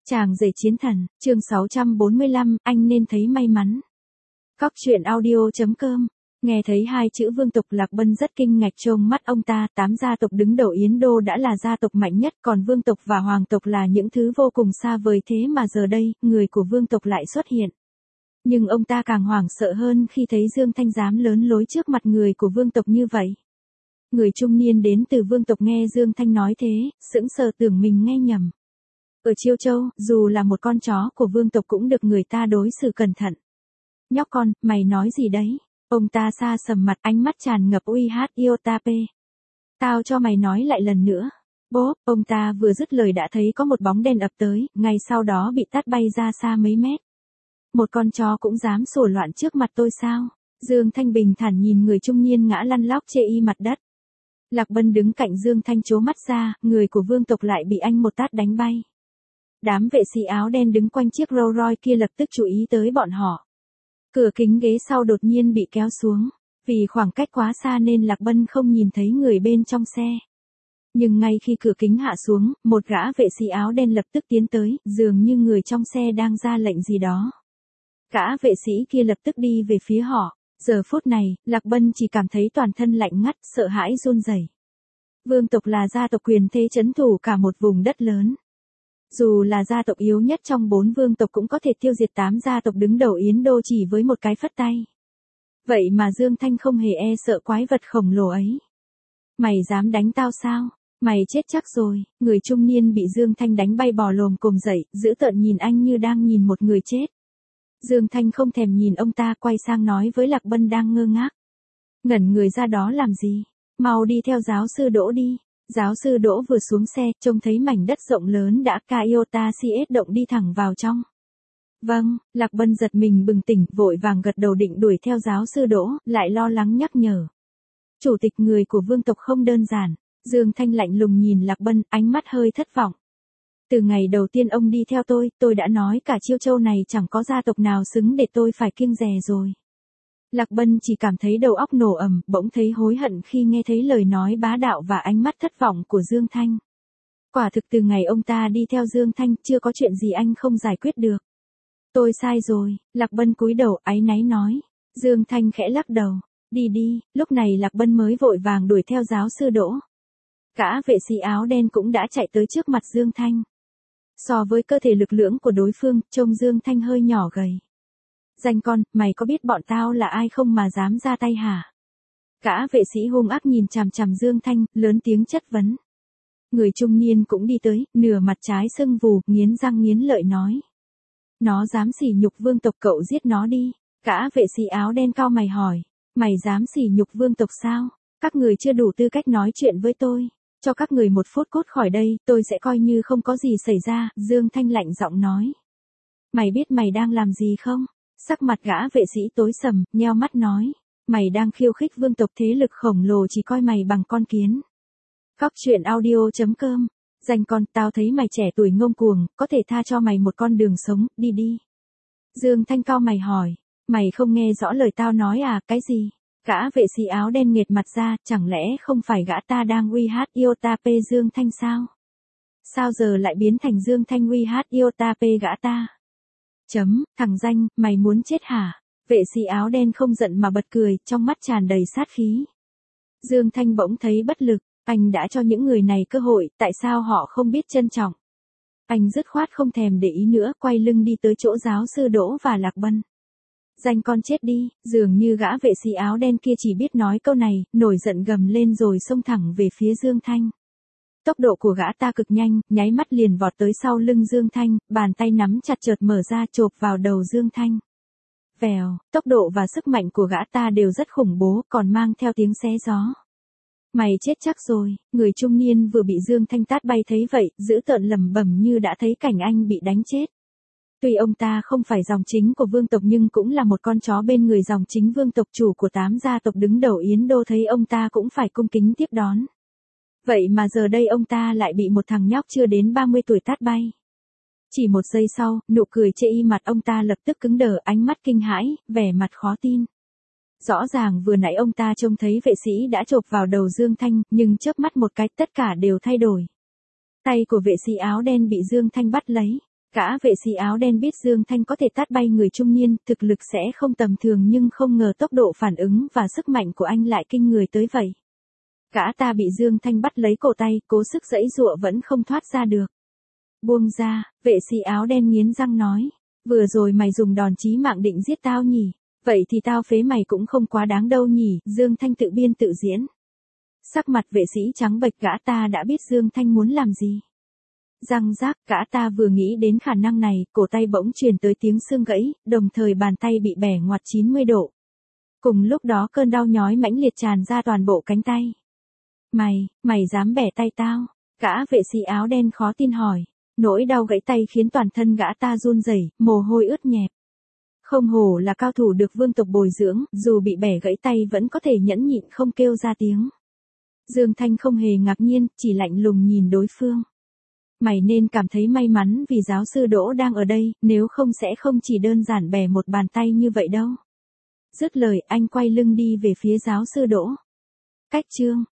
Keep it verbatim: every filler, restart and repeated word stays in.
Chàng rể chiến thần, chương sáu trăm bốn mươi lăm, anh nên thấy may mắn. Cóc truyện audio chấm com. Nghe thấy hai chữ vương tộc, Lạc Bân rất kinh ngạc trông mắt ông ta. Tám gia tộc đứng đầu Yến Đô đã là gia tộc mạnh nhất, còn vương tộc và hoàng tộc là những thứ vô cùng xa vời, thế mà giờ đây, người của vương tộc lại xuất hiện. Nhưng ông ta càng hoảng sợ hơn khi thấy Dương Thanh dám lớn lối trước mặt người của vương tộc như vậy. Người trung niên đến từ vương tộc nghe Dương Thanh nói thế, sững sờ tưởng mình nghe nhầm. Ở Chiêu Châu, dù là một con chó của vương tộc cũng được người ta đối xử cẩn thận. Nhóc con, mày nói gì đấy? Ông ta xa sầm mặt, ánh mắt tràn ngập uy hát yêu ta pe. Tao cho mày nói lại lần nữa. Bố, ông ta vừa dứt lời đã thấy có một bóng đen ập tới, ngay sau đó bị tát bay ra xa mấy mét. Một con chó cũng dám sủa loạn trước mặt tôi sao? Dương Thanh bình thản nhìn người trung niên ngã lăn lóc chê y mặt đất. Lạc Bân đứng cạnh Dương Thanh trố mắt ra, người của vương tộc lại bị anh một tát đánh bay. Đám vệ sĩ áo đen đứng quanh chiếc Rolls Royce kia lập tức chú ý tới bọn họ. Cửa kính ghế sau đột nhiên bị kéo xuống. Vì khoảng cách quá xa nên Lạc Bân không nhìn thấy người bên trong xe. Nhưng ngay khi cửa kính hạ xuống, một gã vệ sĩ áo đen lập tức tiến tới, dường như người trong xe đang ra lệnh gì đó. Gã vệ sĩ kia lập tức đi về phía họ. Giờ phút này, Lạc Bân chỉ cảm thấy toàn thân lạnh ngắt, sợ hãi run rẩy. Vương tộc là gia tộc quyền thế trấn thủ cả một vùng đất lớn. Dù là gia tộc yếu nhất trong bốn vương tộc cũng có thể tiêu diệt tám gia tộc đứng đầu Yến Đô chỉ với một cái phất tay. Vậy mà Dương Thanh không hề e sợ quái vật khổng lồ ấy. Mày dám đánh tao sao? Mày chết chắc rồi. Người trung niên bị Dương Thanh đánh bay bò lồm cồm dậy, dữ tợn nhìn anh như đang nhìn một người chết. Dương Thanh không thèm nhìn ông ta, quay sang nói với Lạc Bân đang ngơ ngác. Ngẩn người ra đó làm gì? Mau đi theo giáo sư Đỗ đi. Giáo sư Đỗ vừa xuống xe, trông thấy mảnh đất rộng lớn đã Toyota Siết động đi thẳng vào trong. Vâng, Lạc Bân giật mình bừng tỉnh, vội vàng gật đầu định đuổi theo giáo sư Đỗ, lại lo lắng nhắc nhở. Chủ tịch, người của vương tộc không đơn giản. Dương Thanh lạnh lùng nhìn Lạc Bân, ánh mắt hơi thất vọng. Từ ngày đầu tiên ông đi theo tôi, tôi đã nói cả Chiêu Châu này chẳng có gia tộc nào xứng để tôi phải kiêng dè rồi. Lạc Bân chỉ cảm thấy đầu óc nổ ầm, bỗng thấy hối hận khi nghe thấy lời nói bá đạo và ánh mắt thất vọng của Dương Thanh. Quả thực từ ngày ông ta đi theo Dương Thanh, chưa có chuyện gì anh không giải quyết được. Tôi sai rồi, Lạc Bân cúi đầu áy náy nói. Dương Thanh khẽ lắc đầu. Đi đi, lúc này Lạc Bân mới vội vàng đuổi theo giáo sư Đỗ. Gã vệ sĩ áo đen cũng đã chạy tới trước mặt Dương Thanh. So với cơ thể lực lưỡng của đối phương, trông Dương Thanh hơi nhỏ gầy. Danh con, mày có biết bọn tao là ai không mà dám ra tay hả? Gã vệ sĩ hung ác nhìn chằm chằm Dương Thanh, lớn tiếng chất vấn. Người trung niên cũng đi tới, nửa mặt trái sưng vù, nghiến răng nghiến lợi nói. Nó dám sỉ nhục vương tộc, cậu giết nó đi. Gã vệ sĩ áo đen cau mày hỏi. Mày dám sỉ nhục vương tộc sao? Các người chưa đủ tư cách nói chuyện với tôi. Cho các người một phút cút khỏi đây, tôi sẽ coi như không có gì xảy ra, Dương Thanh lạnh giọng nói. Mày biết mày đang làm gì không? Sắc mặt gã vệ sĩ tối sầm, nheo mắt nói. Mày đang khiêu khích vương tộc, thế lực khổng lồ chỉ coi mày bằng con kiến. Cóc truyện audio chấm com. Danh con, tao thấy mày trẻ tuổi ngông cuồng, có thể tha cho mày một con đường sống, đi đi. Dương Thanh cau mày hỏi. Mày không nghe rõ lời tao nói à, cái gì? Gã vệ sĩ áo đen nghệt mặt ra, chẳng lẽ không phải gã ta đang uy hát yêu ta pe Dương Thanh sao? Sao giờ lại biến thành Dương Thanh uy hát yêu ta pe gã ta? Chấm, thằng danh, mày muốn chết hả? Vệ sĩ áo đen không giận mà bật cười, trong mắt tràn đầy sát khí. Dương Thanh bỗng thấy bất lực, anh đã cho những người này cơ hội, tại sao họ không biết trân trọng? Anh dứt khoát không thèm để ý nữa, quay lưng đi tới chỗ giáo sư Đỗ và Lạc Bân. Danh con chết đi, dường như gã vệ sĩ áo đen kia chỉ biết nói câu này, nổi giận gầm lên rồi xông thẳng về phía Dương Thanh. Tốc độ của gã ta cực nhanh, nháy mắt liền vọt tới sau lưng Dương Thanh, bàn tay nắm chặt chợt mở ra chộp vào đầu Dương Thanh. Vèo, tốc độ và sức mạnh của gã ta đều rất khủng bố, còn mang theo tiếng xé gió. Mày chết chắc rồi, người trung niên vừa bị Dương Thanh tát bay thấy vậy, dữ tợn lẩm bẩm như đã thấy cảnh anh bị đánh chết. Tuy ông ta không phải dòng chính của vương tộc nhưng cũng là một con chó bên người dòng chính vương tộc, chủ của tám gia tộc đứng đầu Yến Đô, thấy ông ta cũng phải cung kính tiếp đón. Vậy mà giờ đây ông ta lại bị một thằng nhóc chưa đến ba mươi tuổi tát bay. Chỉ một giây sau, nụ cười chê y mặt ông ta lập tức cứng đờ, ánh mắt kinh hãi, vẻ mặt khó tin. Rõ ràng vừa nãy ông ta trông thấy vệ sĩ đã chộp vào đầu Dương Thanh, nhưng chớp mắt một cái tất cả đều thay đổi. Tay của vệ sĩ áo đen bị Dương Thanh bắt lấy. Gã vệ sĩ áo đen biết Dương Thanh có thể tát bay người trung niên, thực lực sẽ không tầm thường nhưng không ngờ tốc độ phản ứng và sức mạnh của anh lại kinh người tới vậy. Gã ta bị Dương Thanh bắt lấy cổ tay, cố sức giãy giụa vẫn không thoát ra được. Buông ra, vệ sĩ áo đen nghiến răng nói. Vừa rồi mày dùng đòn chí mạng định giết tao nhỉ? Vậy thì tao phế mày cũng không quá đáng đâu nhỉ? Dương Thanh tự biên tự diễn. Sắc mặt vệ sĩ trắng bệch, gã ta đã biết Dương Thanh muốn làm gì. Răng rác, gã ta vừa nghĩ đến khả năng này, cổ tay bỗng truyền tới tiếng xương gãy, đồng thời bàn tay bị bẻ ngoặt chín mươi độ. Cùng lúc đó cơn đau nhói mãnh liệt tràn ra toàn bộ cánh tay. Mày, mày dám bẻ tay tao? Gã vệ sĩ áo đen khó tin hỏi. Nỗi đau gãy tay khiến toàn thân gã ta run rẩy, mồ hôi ướt nhẹp. Không hổ là cao thủ được vương tộc bồi dưỡng, dù bị bẻ gãy tay vẫn có thể nhẫn nhịn không kêu ra tiếng. Dương Thanh không hề ngạc nhiên, chỉ lạnh lùng nhìn đối phương. Mày nên cảm thấy may mắn vì giáo sư Đỗ đang ở đây, nếu không sẽ không chỉ đơn giản bẻ một bàn tay như vậy đâu. Dứt lời anh quay lưng đi về phía giáo sư Đỗ. Cách chương